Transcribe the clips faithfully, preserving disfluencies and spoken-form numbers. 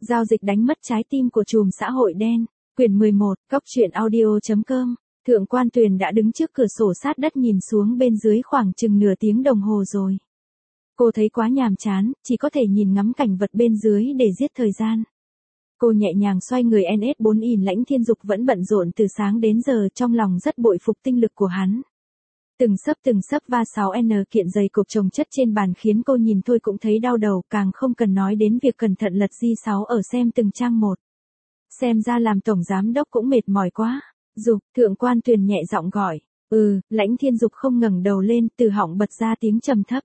Giao dịch đánh mất trái tim của trùm xã hội đen. Quyển mười một, Cóc truyện audio chấm com. Thượng quan Tuyền đã đứng trước cửa sổ sát đất nhìn xuống bên dưới khoảng chừng nửa tiếng đồng hồ rồi. Cô thấy quá nhàm chán, chỉ có thể nhìn ngắm cảnh vật bên dưới để giết thời gian. Cô nhẹ nhàng xoay người en ét bốn ỉn Lãnh Thiên Dục vẫn bận rộn từ sáng đến giờ, trong lòng rất bội phục tinh lực của hắn. Từng sấp từng sấp va sáu N kiện dày cộp chồng chất trên bàn khiến cô nhìn thôi cũng thấy đau đầu, càng không cần nói đến việc cẩn thận lật G sáu ở xem từng trang một. Xem ra làm tổng giám đốc cũng mệt mỏi quá. Dục, Thượng quan Tuyền nhẹ giọng gọi. Ừ, Lãnh Thiên Dục không ngẩng đầu lên, từ họng bật ra tiếng trầm thấp.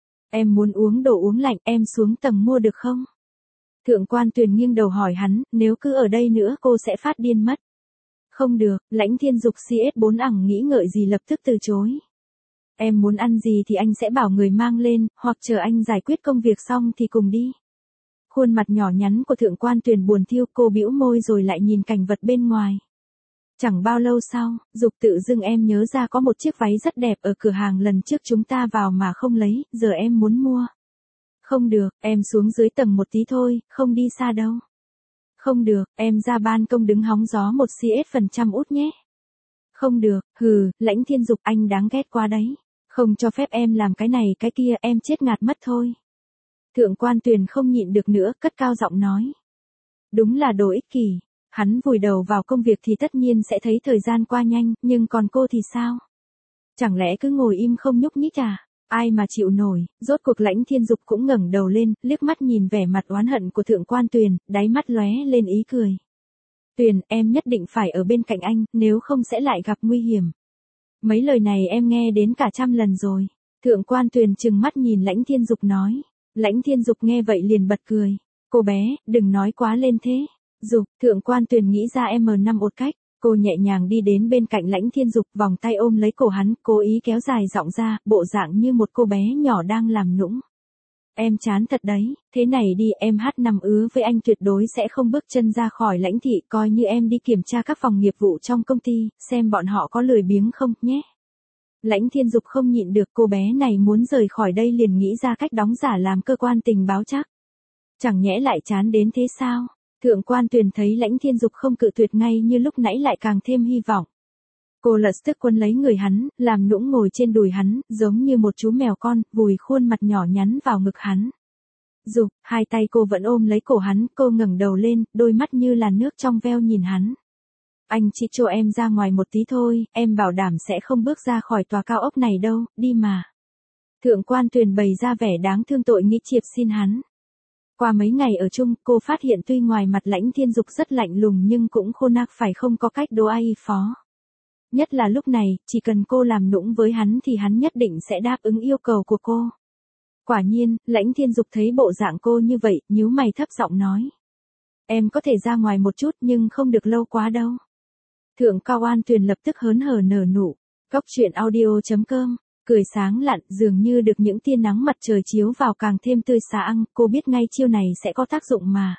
Em muốn uống đồ uống lạnh, em xuống tầng mua được không? Thượng quan Tuyền nghiêng đầu hỏi hắn, nếu cứ ở đây nữa cô sẽ phát điên mất. Không được, Lãnh Thiên Dục C S bốn ẳng nghĩ ngợi gì lập tức từ chối. Em muốn ăn gì thì anh sẽ bảo người mang lên, hoặc chờ anh giải quyết công việc xong thì cùng đi. Khuôn mặt nhỏ nhắn của Thượng quan Tuyền buồn thiu, cô bĩu môi rồi lại nhìn cảnh vật bên ngoài. Chẳng bao lâu sau, Dục tự dưng em nhớ ra có một chiếc váy rất đẹp ở cửa hàng lần trước chúng ta vào mà không lấy, giờ em muốn mua. Không được, em xuống dưới tầng một tí thôi, không đi xa đâu. Không được, em ra ban công đứng hóng gió một C S phần trăm út nhé. Không được, hừ, Lãnh Thiên Dục anh đáng ghét quá đấy. Không cho phép em làm cái này cái kia, em chết ngạt mất thôi. Thượng quan Tuyền không nhịn được nữa, cất cao giọng nói. Đúng là đồ ích kỷ. Hắn vùi đầu vào công việc thì tất nhiên sẽ thấy thời gian qua nhanh, nhưng còn cô thì sao? Chẳng lẽ cứ ngồi im không nhúc nhích à? Ai mà chịu nổi? Rốt cuộc Lãnh Thiên Dục cũng ngẩng đầu lên, liếc mắt nhìn vẻ mặt oán hận của Thượng quan Tuyền, đáy mắt lóe lên ý cười. Tuyền, em nhất định phải ở bên cạnh anh, nếu không sẽ lại gặp nguy hiểm. Mấy lời này em nghe đến cả trăm lần rồi. Thượng quan Tuyền trừng mắt nhìn Lãnh Thiên Dục nói. Lãnh Thiên Dục nghe vậy liền bật cười. Cô bé, đừng nói quá lên thế. Dục, Thượng quan Tuyền nghĩ ra M năm một cách. Cô nhẹ nhàng đi đến bên cạnh Lãnh Thiên Dục, vòng tay ôm lấy cổ hắn, cố ý kéo dài giọng ra, bộ dạng như một cô bé nhỏ đang làm nũng. Em chán thật đấy, thế này đi, em hát nằm ứa với anh tuyệt đối sẽ không bước chân ra khỏi Lãnh thị, coi như em đi kiểm tra các phòng nghiệp vụ trong công ty, xem bọn họ có lười biếng không, nhé. Lãnh Thiên Dục không nhịn được, cô bé này muốn rời khỏi đây liền nghĩ ra cách đóng giả làm cơ quan tình báo chắc. Chẳng nhẽ lại chán đến thế sao? Thượng quan Tuyền thấy Lãnh Thiên Dục không cự tuyệt ngay như lúc nãy lại càng thêm hy vọng. Cô lật sức quân lấy người hắn, làm nũng ngồi trên đùi hắn, giống như một chú mèo con, vùi khuôn mặt nhỏ nhắn vào ngực hắn. Dục, hai tay cô vẫn ôm lấy cổ hắn, cô ngẩng đầu lên, đôi mắt như là nước trong veo nhìn hắn. Anh chỉ cho em ra ngoài một tí thôi, em bảo đảm sẽ không bước ra khỏi tòa cao ốc này đâu, đi mà. Thượng quan Tuyền bày ra vẻ đáng thương tội nghĩ chiệp xin hắn. Qua mấy ngày ở chung, cô phát hiện tuy ngoài mặt Lãnh Thiên Dục rất lạnh lùng nhưng cũng khôn ác phải không có cách đố ai phó. Nhất là lúc này, chỉ cần cô làm nũng với hắn thì hắn nhất định sẽ đáp ứng yêu cầu của cô. Quả nhiên, Lãnh Thiên Dục thấy bộ dạng cô như vậy, nhíu mày thấp giọng nói. Em có thể ra ngoài một chút nhưng không được lâu quá đâu. Thượng quan Tuyền lập tức hớn hở nở nụ. Cóc truyện audio chấm com. Cười sáng lạn, dường như được những tia nắng mặt trời chiếu vào càng thêm tươi sáng, cô biết ngay chiêu này sẽ có tác dụng mà.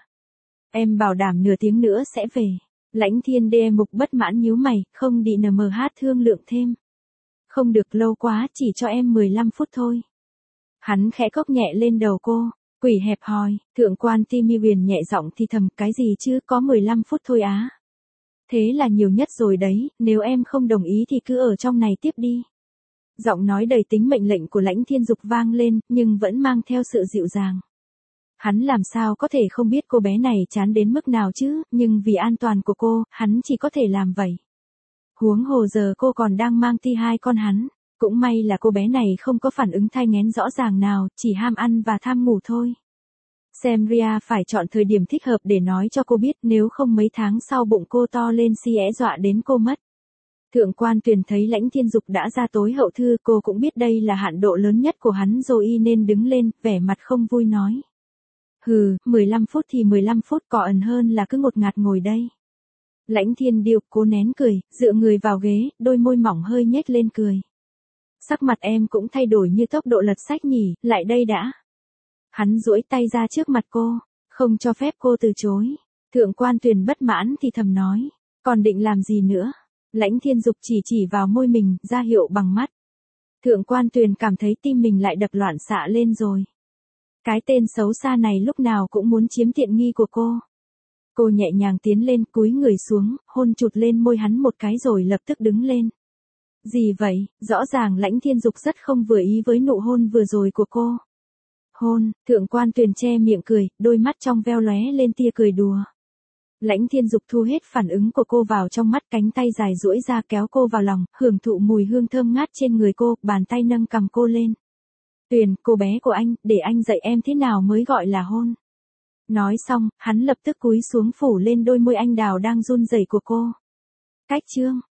Em bảo đảm nửa tiếng nữa sẽ về. Lãnh Thiên Đê Mục bất mãn nhíu mày, không đi nờ mờ hát thương lượng thêm. Không được lâu quá, chỉ cho em mười lăm phút thôi. Hắn khẽ cốc nhẹ lên đầu cô, quỷ hẹp hòi, Thượng quan Timmy Huyền nhẹ giọng thì thầm, cái gì chứ, có mười lăm phút thôi á. Thế là nhiều nhất rồi đấy, nếu em không đồng ý thì cứ ở trong này tiếp đi. Giọng nói đầy tính mệnh lệnh của Lãnh Thiên Dục vang lên, nhưng vẫn mang theo sự dịu dàng. Hắn làm sao có thể không biết cô bé này chán đến mức nào chứ, nhưng vì an toàn của cô, hắn chỉ có thể làm vậy. Huống hồ giờ cô còn đang mang ti hai con hắn, cũng may là cô bé này không có phản ứng thai nghén rõ ràng nào, chỉ ham ăn và tham ngủ thôi. Xem Ria phải chọn thời điểm thích hợp để nói cho cô biết, nếu không mấy tháng sau bụng cô to lên sẽ dọa đến cô mất. Thượng quan Tuyền thấy Lãnh Thiên Dục đã ra tối hậu thư, cô cũng biết đây là hạn độ lớn nhất của hắn rồi nên đứng lên, vẻ mặt không vui nói. Hừ, mười lăm phút thì mười lăm phút, có ẩn hơn là cứ ngột ngạt ngồi đây. Lãnh Thiên Điệu cố nén cười, dựa người vào ghế, đôi môi mỏng hơi nhếch lên cười. Sắc mặt em cũng thay đổi như tốc độ lật sách nhỉ, lại đây đã. Hắn duỗi tay ra trước mặt cô, không cho phép cô từ chối. Thượng quan Tuyền bất mãn thì thầm nói, còn định làm gì nữa? Lãnh Thiên Dục chỉ chỉ vào môi mình, ra hiệu bằng mắt. Thượng quan Tuyền cảm thấy tim mình lại đập loạn xạ lên rồi. Cái tên xấu xa này lúc nào cũng muốn chiếm tiện nghi của cô. Cô nhẹ nhàng tiến lên, cúi người xuống, hôn chụt lên môi hắn một cái rồi lập tức đứng lên. Gì vậy, rõ ràng Lãnh Thiên Dục rất không vừa ý với nụ hôn vừa rồi của cô. Hôn, Thượng Quan Tuyền che miệng cười, đôi mắt trong veo lóe lên tia cười đùa. Lãnh Thiên Dục thu hết phản ứng của cô vào trong mắt, cánh tay dài duỗi ra kéo cô vào lòng, hưởng thụ mùi hương thơm ngát trên người cô, bàn tay nâng cằm cô lên. Tuyền, cô bé của anh, để anh dạy em thế nào mới gọi là hôn. Nói xong, hắn lập tức cúi xuống phủ lên đôi môi anh đào đang run rẩy của cô. Cách chương